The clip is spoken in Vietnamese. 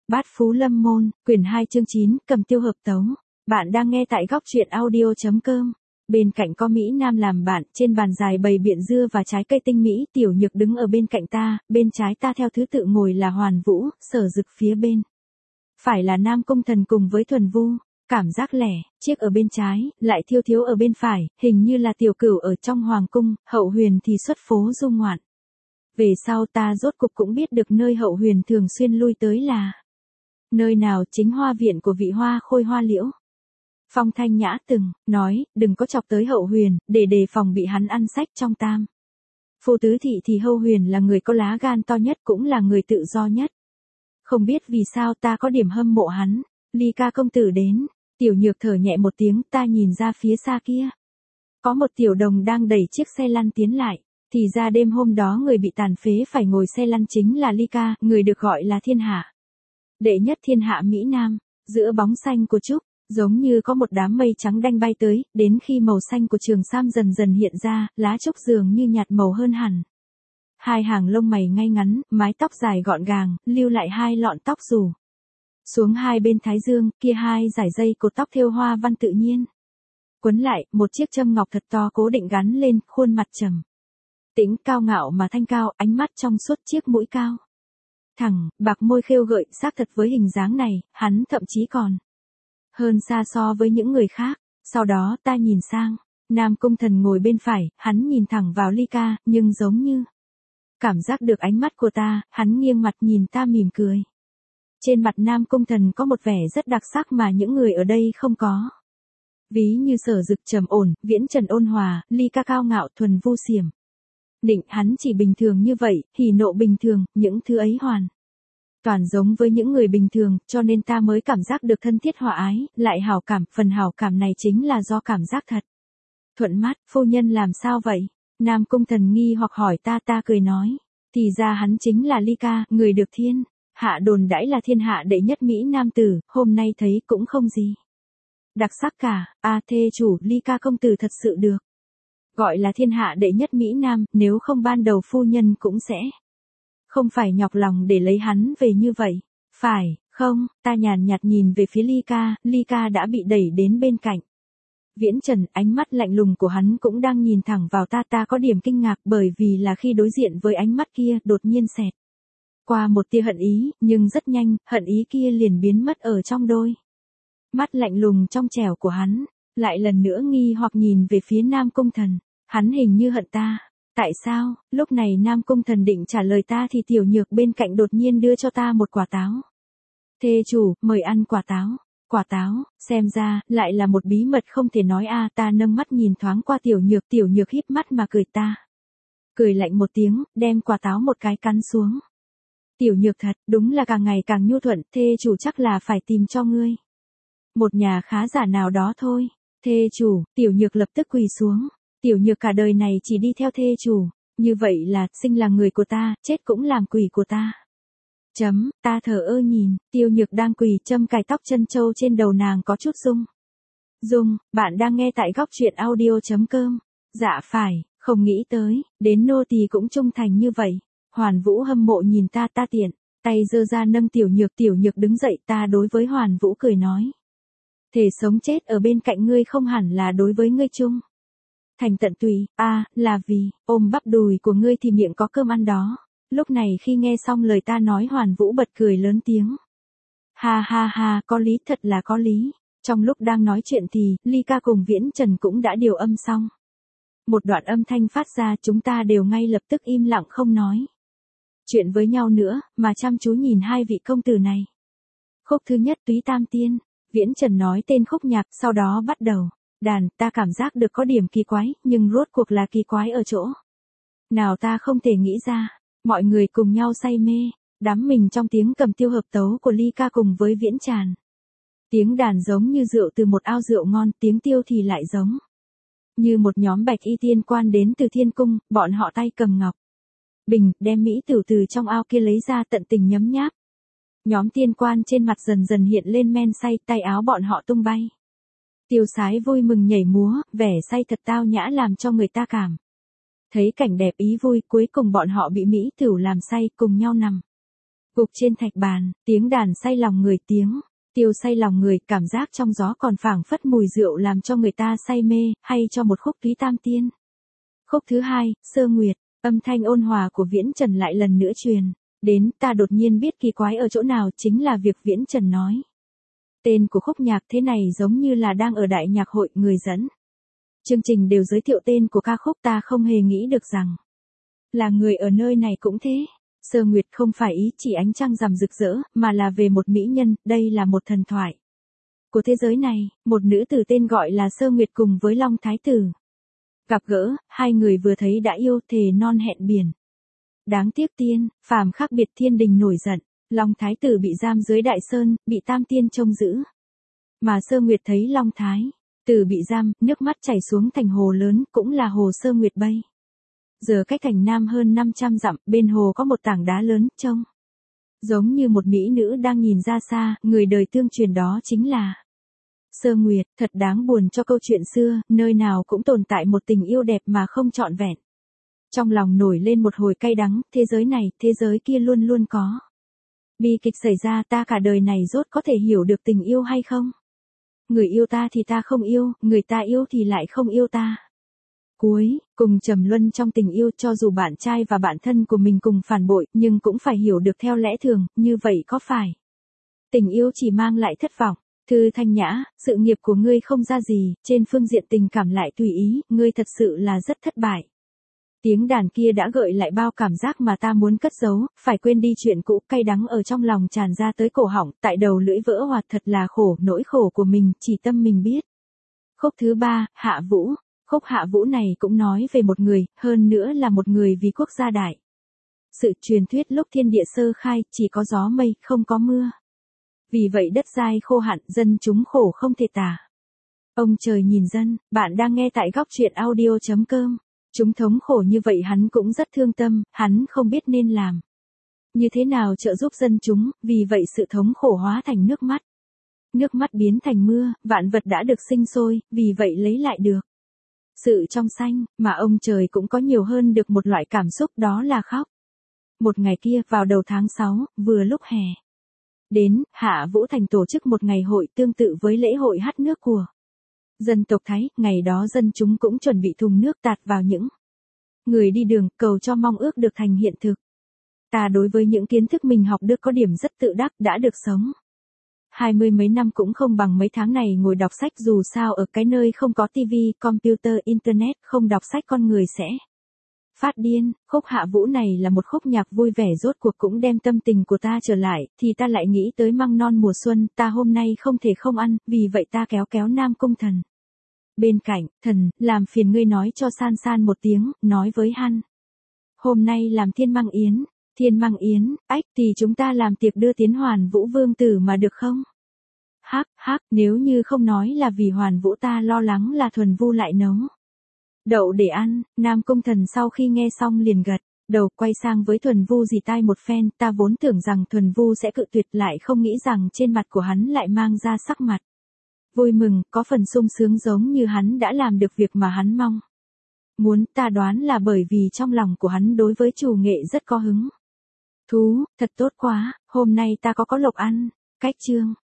Bát Phú Lâm Môn, quyển 2 chương 9, Cầm Tiêu Hợp Tấu. Bạn đang nghe tại góc truyện audio.com. Bên cạnh có Mỹ Nam làm bạn, trên bàn dài bày biện dưa và trái cây tinh mỹ, Tiểu Nhược đứng ở bên cạnh ta, bên trái ta theo thứ tự ngồi là Hoàn Vũ, Sở Dực phía bên phải là Nam Cung Thần cùng với Thuần Vu. Cảm giác lẻ, chiếc ở bên trái, lại Thiêu Thiếu ở bên phải, hình như là Tiểu Cửu ở trong hoàng cung, Hậu Huyền thì xuất phố du ngoạn. Về sau ta rốt cục cũng biết được nơi Hậu Huyền thường xuyên lui tới là nơi nào, chính hoa viện của vị Hoa Khôi Hoa Liễu. Phong Thanh Nhã từng nói, đừng có chọc tới Hậu Huyền, để đề phòng bị hắn ăn sách trong tam. Phu tứ thị thì Hậu Huyền là người có lá gan to nhất, cũng là người tự do nhất. Không biết vì sao ta có điểm hâm mộ hắn. Ly Ca công tử đến. Tiểu Nhược thở nhẹ một tiếng, ta nhìn ra phía xa kia. Có một tiểu đồng đang đẩy chiếc xe lăn tiến lại. Thì ra đêm hôm đó người bị tàn phế phải ngồi xe lăn chính là Ly Ca, người được gọi là thiên hạ đệ nhất thiên hạ Mỹ Nam. Giữa bóng xanh của trúc, giống như có một đám mây trắng đanh bay tới, đến khi màu xanh của trường sam dần dần hiện ra, lá trúc dường như nhạt màu hơn hẳn. Hai hàng lông mày ngay ngắn, mái tóc dài gọn gàng, lưu lại hai lọn tóc rủ xuống hai bên thái dương, kia hai dải dây cột tóc thêu hoa văn tự nhiên quấn lại, một chiếc châm ngọc thật to cố định gắn lên, khuôn mặt trầm tĩnh cao ngạo mà thanh cao, ánh mắt trong suốt, chiếc mũi cao thẳng, bạc môi khêu gợi, xác thật với hình dáng này, hắn thậm chí còn hơn xa so với những người khác. Sau đó ta nhìn sang, Nam Cung Thần ngồi bên phải, hắn nhìn thẳng vào Ly Ca, nhưng giống như cảm giác được ánh mắt của ta, hắn nghiêng mặt nhìn ta mỉm cười. Trên mặt Nam Cung Thần có một vẻ rất đặc sắc mà những người ở đây không có. Ví như Sở Dực trầm ổn, Viễn Trần ôn hòa, Ly Ca cao ngạo, Thuần Vu xiểm định, hắn chỉ bình thường như vậy, hỉ nộ bình thường, những thứ ấy hoàn toàn giống với những người bình thường, cho nên ta mới cảm giác được thân thiết hòa ái, lại hảo cảm, phần hảo cảm này chính là do cảm giác thật thuận mắt. Phu nhân làm sao vậy? Nam Cung Thần nghi hoặc hỏi ta, ta cười nói, thì ra hắn chính là Ly Ca, người được thiên hạ đồn đãi là thiên hạ đệ nhất Mỹ Nam tử, hôm nay thấy cũng không gì đặc sắc cả. Thê chủ, Ly Ca công tử thật sự được gọi là thiên hạ đệ nhất Mỹ Nam, nếu không ban đầu phu nhân cũng sẽ không phải nhọc lòng để lấy hắn về như vậy, phải không? Ta nhàn nhạt nhìn về phía Ly Ca đã bị đẩy đến bên cạnh Viễn Trần, ánh mắt lạnh lùng của hắn cũng đang nhìn thẳng vào ta. Ta có điểm kinh ngạc, bởi vì là khi đối diện với ánh mắt kia, đột nhiên xẹt qua một tia hận ý, nhưng rất nhanh, hận ý kia liền biến mất ở trong đôi mắt lạnh lùng trong trẻo của hắn. Lại lần nữa nghi hoặc nhìn về phía Nam Cung Thần, hắn hình như hận ta. Tại sao? Lúc này Nam Cung Thần định trả lời ta thì Tiểu Nhược bên cạnh đột nhiên đưa cho ta một quả táo. Thê chủ, mời ăn quả táo. Quả táo, xem ra, lại là một bí mật không thể nói ta nâng mắt nhìn thoáng qua Tiểu Nhược híp mắt mà cười ta. Cười lạnh một tiếng, đem quả táo một cái cắn xuống. Tiểu Nhược thật, đúng là càng ngày càng nhu thuận, thê chủ chắc là phải tìm cho ngươi một nhà khá giả nào đó thôi. Thê chủ, Tiểu Nhược lập tức quỳ xuống. Tiểu Nhược cả đời này chỉ đi theo thê chủ, như vậy là, sinh là người của ta, chết cũng làm quỷ của ta. Ta thờ ơ nhìn, Tiểu Nhược đang quỳ, châm cài tóc chân châu trên đầu nàng có chút rung. Bạn đang nghe tại góc truyện audio.com. Dạ phải, không nghĩ tới, đến nô tỳ cũng trung thành như vậy. Hoàn Vũ hâm mộ nhìn ta tiện tay giơ ra nâng Tiểu Nhược đứng dậy. Ta đối với Hoàn Vũ cười nói, thể sống chết ở bên cạnh ngươi không hẳn là đối với ngươi chung thành tận tùy, là vì ôm bắp đùi của ngươi thì miệng có cơm ăn đó. Lúc này khi nghe xong lời ta nói, Hoàn Vũ bật cười lớn tiếng. Ha, có lý, thật là có lý. Trong lúc đang nói chuyện thì, Ly Ca cùng Viễn Trần cũng đã điều âm xong. Một đoạn âm thanh phát ra, chúng ta đều ngay lập tức im lặng không nói chuyện với nhau nữa, mà chăm chú nhìn hai vị công tử này. Khúc thứ nhất, Túy Tam Tiên. Viễn Trần nói tên khúc nhạc, sau đó bắt đầu đàn. Ta cảm giác được có điểm kỳ quái, nhưng rốt cuộc là kỳ quái ở chỗ nào ta không thể nghĩ ra. Mọi người cùng nhau say mê, đắm mình trong tiếng cầm tiêu hợp tấu của Ly Ca cùng với Viễn Tràn. Tiếng đàn giống như rượu từ một ao rượu ngon, tiếng tiêu thì lại giống như một nhóm bạch y tiên quan đến từ thiên cung, bọn họ tay cầm ngọc bình, đem mỹ tử từ trong ao kia lấy ra tận tình nhấm nháp. Nhóm tiên quan trên mặt dần dần hiện lên men say, tay áo bọn họ tung bay. Tiêu sái vui mừng nhảy múa, vẻ say thật tao nhã làm cho người ta cảm thấy cảnh đẹp ý vui. Cuối cùng bọn họ bị mỹ tửu làm say, cùng nhau nằm Gục trên thạch bàn, tiếng đàn say lòng người, tiếng tiêu say lòng người, cảm giác trong gió còn phảng phất mùi rượu làm cho người ta say mê, hay cho một khúc Túy Tam Tiên. Khúc thứ hai, Sơ Nguyệt, âm thanh ôn hòa của Viễn Trần lại lần nữa truyền đến, ta đột nhiên biết kỳ quái ở chỗ nào, chính là việc Viễn Trần nói. Tên của khúc nhạc thế này giống như là đang ở đại nhạc hội, người dẫn chương trình đều giới thiệu tên của ca khúc, ta không hề nghĩ được rằng là người ở nơi này cũng thế. Sơ Nguyệt không phải ý chỉ ánh trăng rằm rực rỡ, mà là về một mỹ nhân, đây là một thần thoại của thế giới này, một nữ tử tên gọi là Sơ Nguyệt cùng với Long Thái Tử. Gặp gỡ, hai người vừa thấy đã yêu, thề non hẹn biển. Đáng tiếc tiên, phàm khác biệt, thiên đình nổi giận, Long Thái Tử bị giam dưới đại sơn, bị Tam Tiên trông giữ. Mà Sơ Nguyệt thấy Long Thái Tử bị giam, nước mắt chảy xuống thành hồ lớn, cũng là hồ Sơ Nguyệt bây giờ cách thành Nam hơn 500 dặm, bên hồ có một tảng đá lớn, trông giống như một mỹ nữ đang nhìn ra xa, người đời tương truyền đó chính là Sơ Nguyệt. Thật đáng buồn cho câu chuyện xưa, nơi nào cũng tồn tại một tình yêu đẹp mà không trọn vẹn. Trong lòng nổi lên một hồi cay đắng, thế giới này, thế giới kia luôn luôn có bi kịch xảy ra, ta cả đời này rốt có thể hiểu được tình yêu hay không? Người yêu ta thì ta không yêu, người ta yêu thì lại không yêu ta. Cuối cùng trầm luân trong tình yêu, cho dù bạn trai và bạn thân của mình cùng phản bội, nhưng cũng phải hiểu được theo lẽ thường, như vậy có phải tình yêu chỉ mang lại thất vọng? Thư Thanh Nhã, sự nghiệp của ngươi không ra gì, trên phương diện tình cảm lại tùy ý, ngươi thật sự là rất thất bại. Tiếng đàn kia đã gợi lại bao cảm giác mà ta muốn cất giấu, phải quên đi chuyện cũ, cay đắng ở trong lòng tràn ra tới cổ họng, tại đầu lưỡi vỡ hoạt, thật là khổ, nỗi khổ của mình, chỉ tâm mình biết. Khúc thứ ba, Hạ Vũ. Khúc Hạ Vũ này cũng nói về một người, hơn nữa là một người vì quốc gia đại sự. Truyền thuyết lúc thiên địa sơ khai, chỉ có gió mây, không có mưa. Vì vậy đất dai khô hạn, dân chúng khổ không thể tả. Ông trời nhìn dân, bạn đang nghe tại góc truyện audio.com. Chúng thống khổ như vậy hắn cũng rất thương tâm, hắn không biết nên làm như thế nào trợ giúp dân chúng, vì vậy sự thống khổ hóa thành nước mắt. Nước mắt biến thành mưa, vạn vật đã được sinh sôi, vì vậy lấy lại được sự trong xanh, mà ông trời cũng có nhiều hơn được một loại cảm xúc, đó là khóc. Một ngày kia, vào đầu tháng 6, vừa lúc hè đến, Hạ Vũ Thành tổ chức một ngày hội tương tự với lễ hội hát nước của dân tộc Thái. Ngày đó dân chúng cũng chuẩn bị thùng nước tạt vào những người đi đường, cầu cho mong ước được thành hiện thực. Ta đối với những kiến thức mình học được có điểm rất tự đắc, đã được sống 20 mấy năm cũng không bằng mấy tháng này ngồi đọc sách, dù sao ở cái nơi không có tivi, computer, internet, không đọc sách con người sẽ phát điên. Khúc Hạ Vũ này là một khúc nhạc vui vẻ, rốt cuộc cũng đem tâm tình của ta trở lại, thì ta lại nghĩ tới măng non mùa xuân, ta hôm nay không thể không ăn, vì vậy ta kéo kéo Nam Cung Thần bên cạnh, thần, làm phiền ngươi nói cho San San một tiếng, nói với hắn hôm nay làm thiên măng yến. Thiên măng yến, ách, thì chúng ta làm tiệc đưa tiến Hoàn Vũ vương tử mà được không? Hắc, hắc, nếu như không nói là vì Hoàn Vũ, ta lo lắng là Thuần Vu lại nấu đậu để ăn. Nam Cung Thần sau khi nghe xong liền gật đầu, quay sang với Thuần Vu dì tai một phen, ta vốn tưởng rằng Thuần Vu sẽ cự tuyệt, lại không nghĩ rằng trên mặt của hắn lại mang ra sắc mặt vui mừng, có phần sung sướng, giống như hắn đã làm được việc mà hắn mong muốn. Ta đoán là bởi vì trong lòng của hắn đối với chủ nghệ rất có hứng thú. Thật tốt quá, hôm nay ta có lộc ăn. Cách chương